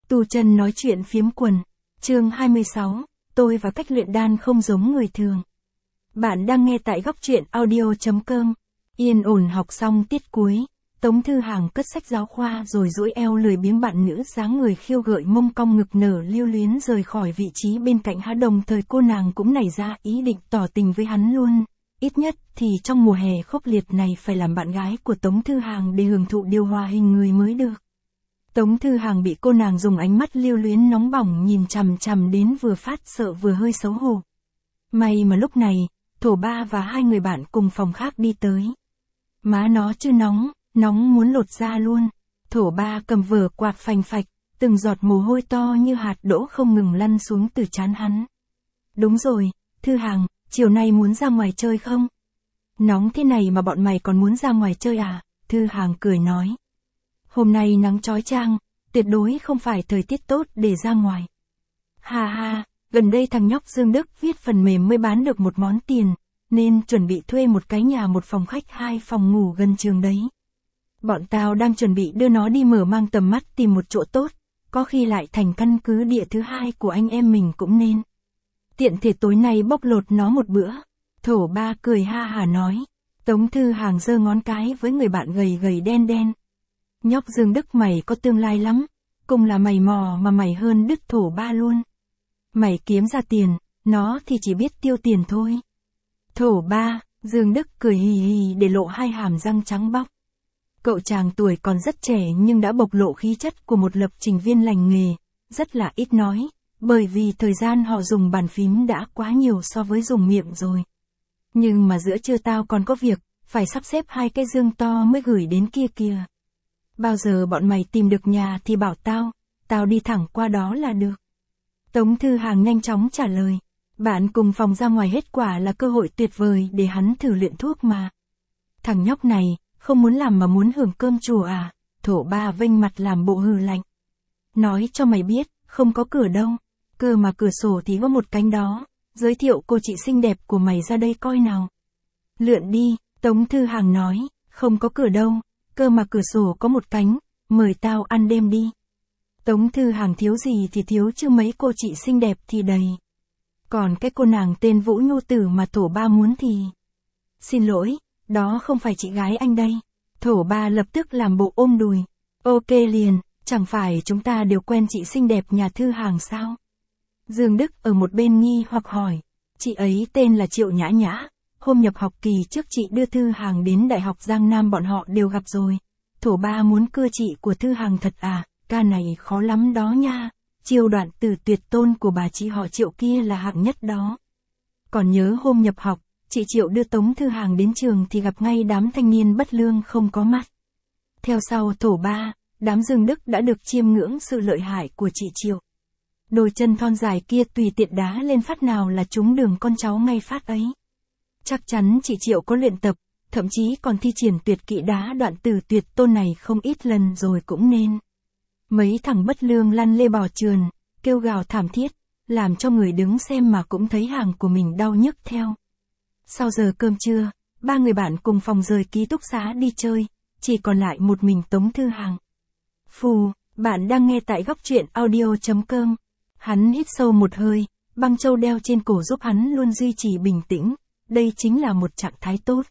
Tu chân nói chuyện phiếm quần. Chương 26, tôi và cách luyện đan không giống người thường. Bạn đang nghe tại góc truyện audio.com. Yên ổn học xong tiết cuối, Tống Thư Hàng cất sách giáo khoa rồi duỗi eo lười biếng bạn nữ dáng người khiêu gợi mông cong ngực nở lưu luyến rời khỏi vị trí bên cạnh hắn, đồng thời cô nàng cũng nảy ra ý định tỏ tình với hắn luôn. Ít nhất thì trong mùa hè khốc liệt này phải làm bạn gái của Tống Thư Hàng để hưởng thụ điều hòa hình người mới được. Tống Thư Hàng bị cô nàng dùng ánh mắt lưu luyến nóng bỏng nhìn chằm chằm đến vừa phát sợ vừa hơi xấu hổ. May mà lúc này, Thổ Ba và hai người bạn cùng phòng khác đi tới. Má nó chứ nóng muốn lột da luôn. Thổ Ba cầm vở quạt phành phạch, từng giọt mồ hôi to như hạt đỗ không ngừng lăn xuống từ trán hắn. Đúng rồi, Thư Hàng, chiều nay muốn ra ngoài chơi không? Nóng thế này mà bọn mày còn muốn ra ngoài chơi à? Thư Hàng cười nói. Hôm nay nắng chói chang, tuyệt đối không phải thời tiết tốt để ra ngoài. Ha ha, gần đây thằng nhóc Dương Đức viết phần mềm mới bán được một món tiền, nên chuẩn bị thuê một cái nhà một phòng khách 2 phòng ngủ gần trường đấy. Bọn tao đang chuẩn bị đưa nó đi mở mang tầm mắt tìm một chỗ tốt, có khi lại thành căn cứ địa thứ hai của anh em mình cũng nên. Tiện thể tối nay bóc lột nó một bữa. Thổ Ba cười ha hả nói. Tống Thư Hàng giơ ngón cái với người bạn gầy gầy đen đen. Nhóc Dương Đức mày có tương lai lắm, cùng là mày mò mà mày hơn đứt Thổ Ba luôn. Mày kiếm ra tiền, nó thì chỉ biết tiêu tiền thôi. Thổ Ba, Dương Đức cười hì hì để lộ hai hàm răng trắng bóc. Cậu chàng tuổi còn rất trẻ nhưng đã bộc lộ khí chất của một lập trình viên lành nghề, rất là ít nói, bởi vì thời gian họ dùng bàn phím đã quá nhiều so với dùng miệng rồi. Nhưng mà giữa trưa tao còn có việc, phải sắp xếp 2 cái dương to mới gửi đến kia kìa. Bao giờ bọn mày tìm được nhà thì bảo tao đi thẳng qua đó là được. Tống Thư Hàng nhanh chóng trả lời. Bạn cùng phòng ra ngoài hết quả là cơ hội tuyệt vời để hắn thử luyện thuốc mà. Thằng nhóc này, không muốn làm mà muốn hưởng cơm chùa à? Thổ Ba vênh mặt làm bộ hừ lạnh. Nói cho mày biết, không có cửa đâu. Cơ mà cửa sổ thì có một cánh đó. Giới thiệu cô chị xinh đẹp của mày ra đây coi nào. Lượn đi, Tống Thư Hàng nói, không có cửa đâu. Cơ mà cửa sổ có một cánh, mời tao ăn đêm đi. Tống Thư Hàng thiếu gì thì thiếu chứ mấy cô chị xinh đẹp thì đầy. Còn cái cô nàng tên Vũ Nhu Tử mà Thổ Ba muốn thì... Xin lỗi, đó không phải chị gái anh đây. Thổ Ba lập tức làm bộ ôm đùi. Ok liền, chẳng phải chúng ta đều quen chị xinh đẹp nhà Thư Hàng sao? Dương Đức ở một bên nghi hoặc hỏi. Chị ấy tên là Triệu Nhã Nhã. Hôm nhập học kỳ trước chị đưa Thư Hàng đến Đại học Giang Nam bọn họ đều gặp rồi. Thổ Ba muốn cưa chị của Thư Hàng thật à? Ca này khó lắm đó nha. Chiêu đoạn từ tuyệt tôn của bà chị họ Triệu kia là hạng nhất đó. Còn nhớ hôm nhập học, chị Triệu đưa Tống Thư Hàng đến trường thì gặp ngay đám thanh niên bất lương không có mắt. Theo sau Thổ Ba, đám Dương Đức đã được chiêm ngưỡng sự lợi hại của chị Triệu. Đôi chân thon dài kia tùy tiện đá lên phát nào là trúng đường con cháu ngay phát ấy. Chắc chắn chị Triệu có luyện tập, thậm chí còn thi triển tuyệt kỹ đá đoạn từ tuyệt tôn này không ít lần rồi cũng nên. Mấy thằng bất lương lăn lê bò trườn, kêu gào thảm thiết, làm cho người đứng xem mà cũng thấy hàng của mình đau nhức theo. Sau giờ cơm trưa, 3 người bạn cùng phòng rời ký túc xá đi chơi, chỉ còn lại một mình Tống Thư Hàng. Phù, bạn đang nghe tại góc truyện audio.com. Hắn hít sâu một hơi, băng châu đeo trên cổ giúp hắn luôn duy trì bình tĩnh, đây chính là một trạng thái tốt.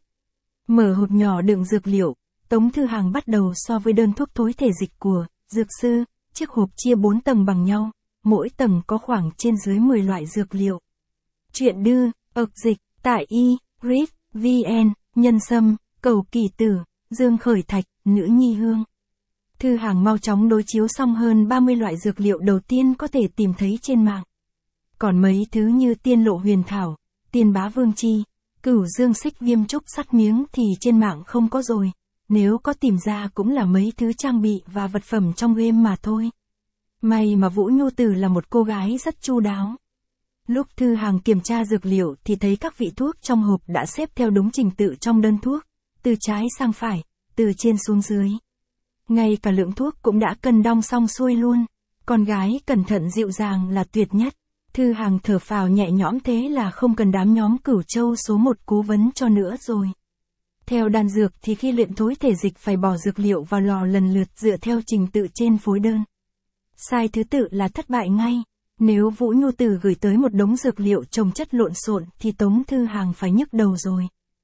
Mở hộp nhỏ đựng dược liệu, Tống Thư Hàng bắt đầu so với đơn thuốc thối thể dịch của dược sư, chiếc hộp chia 4 tầng bằng nhau, mỗi tầng có khoảng trên dưới 10 loại dược liệu. Chuyện đưa, ực dịch, tại y, grit, vn, nhân sâm, cầu kỳ tử, dương khởi thạch, nữ nhi hương. Thư Hàng mau chóng đối chiếu xong hơn 30 loại dược liệu đầu tiên có thể tìm thấy trên mạng. Còn mấy thứ như tiên lộ huyền thảo, tiên bá vương chi, cửu dương xích viêm trúc sắt miếng thì trên mạng không có rồi. Nếu có tìm ra cũng là mấy thứ trang bị và vật phẩm trong game mà thôi. May mà Vũ Nhu Tử là một cô gái rất chu đáo. Lúc Thư Hàng kiểm tra dược liệu thì thấy các vị thuốc trong hộp đã xếp theo đúng trình tự trong đơn thuốc, từ trái sang phải, từ trên xuống dưới. Ngay cả lượng thuốc cũng đã cân đong xong xuôi luôn. Con gái cẩn thận dịu dàng là tuyệt nhất. Thư Hàng thở phào nhẹ nhõm thế là không cần đám nhóm Cửu Châu số 1 cố vấn cho nữa rồi. Theo đan dược thì khi luyện thối thể dịch phải bỏ dược liệu vào lò lần lượt dựa theo trình tự trên phối đơn. sai thứ tự là thất bại ngay. Nếu Vũ Nhu Tử gửi tới một đống dược liệu trồng chất lộn xộn thì Tống Thư Hàng phải nhức đầu rồi.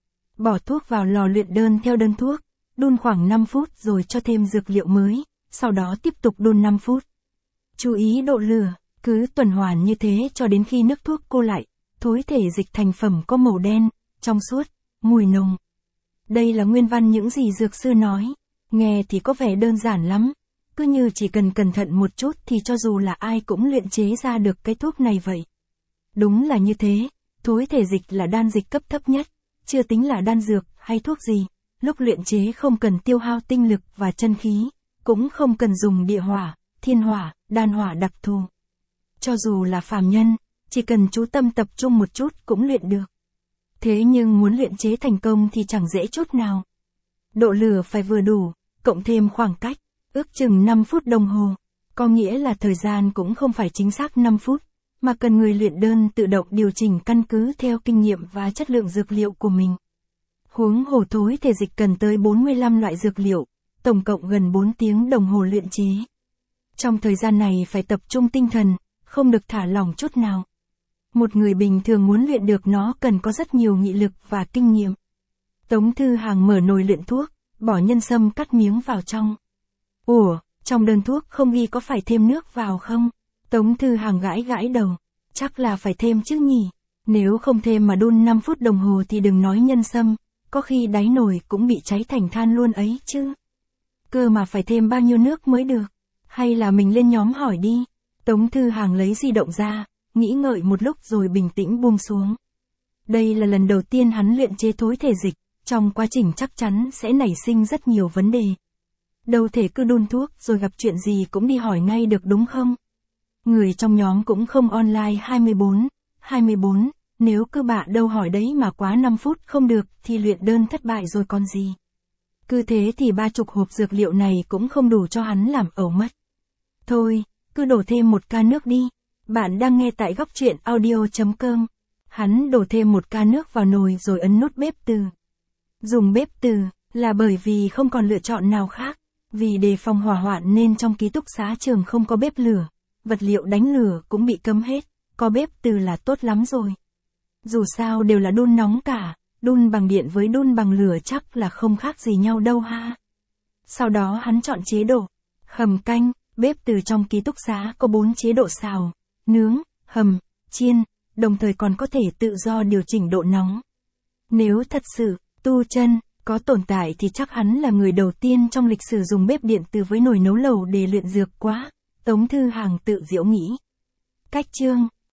Bỏ thuốc vào lò luyện đơn theo đơn thuốc, đun khoảng 5 phút rồi cho thêm dược liệu mới, sau đó tiếp tục đun 5 phút. Chú ý độ lửa, cứ tuần hoàn như thế cho đến khi nước thuốc cô lại, thối thể dịch thành phẩm có màu đen, trong suốt, mùi nồng. Đây là nguyên văn những gì dược sư nói, nghe thì có vẻ đơn giản lắm, cứ như chỉ cần cẩn thận một chút thì cho dù là ai cũng luyện chế ra được cái thuốc này vậy. Đúng là như thế, thối thể dịch là đan dịch cấp thấp nhất, chưa tính là đan dược hay thuốc gì, lúc luyện chế không cần tiêu hao tinh lực và chân khí, cũng không cần dùng địa hỏa, thiên hỏa, đan hỏa đặc thù. Cho dù là phàm nhân, chỉ cần chú tâm tập trung một chút cũng luyện được. Thế nhưng muốn luyện chế thành công thì chẳng dễ chút nào. Độ lửa phải vừa đủ, cộng thêm khoảng cách, ước chừng 5 phút đồng hồ. Có nghĩa là thời gian cũng không phải chính xác 5 phút, mà cần người luyện đơn tự động điều chỉnh căn cứ theo kinh nghiệm và chất lượng dược liệu của mình. Huống hồ thối thể dịch cần tới 45 loại dược liệu, tổng cộng gần 4 tiếng đồng hồ luyện chế. Trong thời gian này phải tập trung tinh thần, không được thả lỏng chút nào. Một người bình thường muốn luyện được nó cần có rất nhiều nghị lực và kinh nghiệm. Tống Thư Hàng mở nồi luyện thuốc, bỏ nhân sâm cắt miếng vào trong. Ủa, trong đơn thuốc không ghi có phải thêm nước vào không? Tống Thư Hàng gãi gãi đầu. Chắc là phải thêm chứ nhỉ? Nếu không thêm mà đun 5 phút đồng hồ thì đừng nói nhân sâm, có khi đáy nồi cũng bị cháy thành than luôn ấy chứ. Cơ mà phải thêm bao nhiêu nước mới được? Hay là mình lên nhóm hỏi đi? Tống Thư Hàng lấy di động ra, nghĩ ngợi một lúc rồi bình tĩnh buông xuống. Đây là lần đầu tiên hắn luyện chế thối thể dịch, trong quá trình chắc chắn sẽ nảy sinh rất nhiều vấn đề. Đâu thể cứ đun thuốc rồi gặp chuyện gì cũng đi hỏi ngay được đúng không? Người trong nhóm cũng không online 24, nếu cứ bạ đâu hỏi đấy mà quá 5 phút không được thì luyện đơn thất bại rồi còn gì. Cứ thế thì 30 hộp dược liệu này cũng không đủ cho hắn làm ẩu mất. Thôi, cứ đổ thêm một ca nước đi. Bạn đang nghe tại góc truyện audio.com. Hắn đổ thêm một ca nước vào nồi rồi ấn nút bếp từ. Dùng bếp từ là bởi vì không còn lựa chọn nào khác. Vì đề phòng hỏa hoạn nên trong ký túc xá trường không có bếp lửa. Vật liệu đánh lửa cũng bị cấm hết. Có bếp từ là tốt lắm rồi. Dù sao đều là đun nóng cả. Đun bằng điện với đun bằng lửa chắc là không khác gì nhau đâu ha. Sau đó hắn chọn chế độ hầm canh. Bếp từ trong ký túc xá có 4 chế độ xào, nướng, hầm, chiên, đồng thời còn có thể tự do điều chỉnh độ nóng. Nếu thật sự, tu chân, có tồn tại thì chắc hắn là người đầu tiên trong lịch sử dùng bếp điện từ với nồi nấu lẩu để luyện dược quá. Tống Thư Hàng tự giễu nghĩ. Cách chương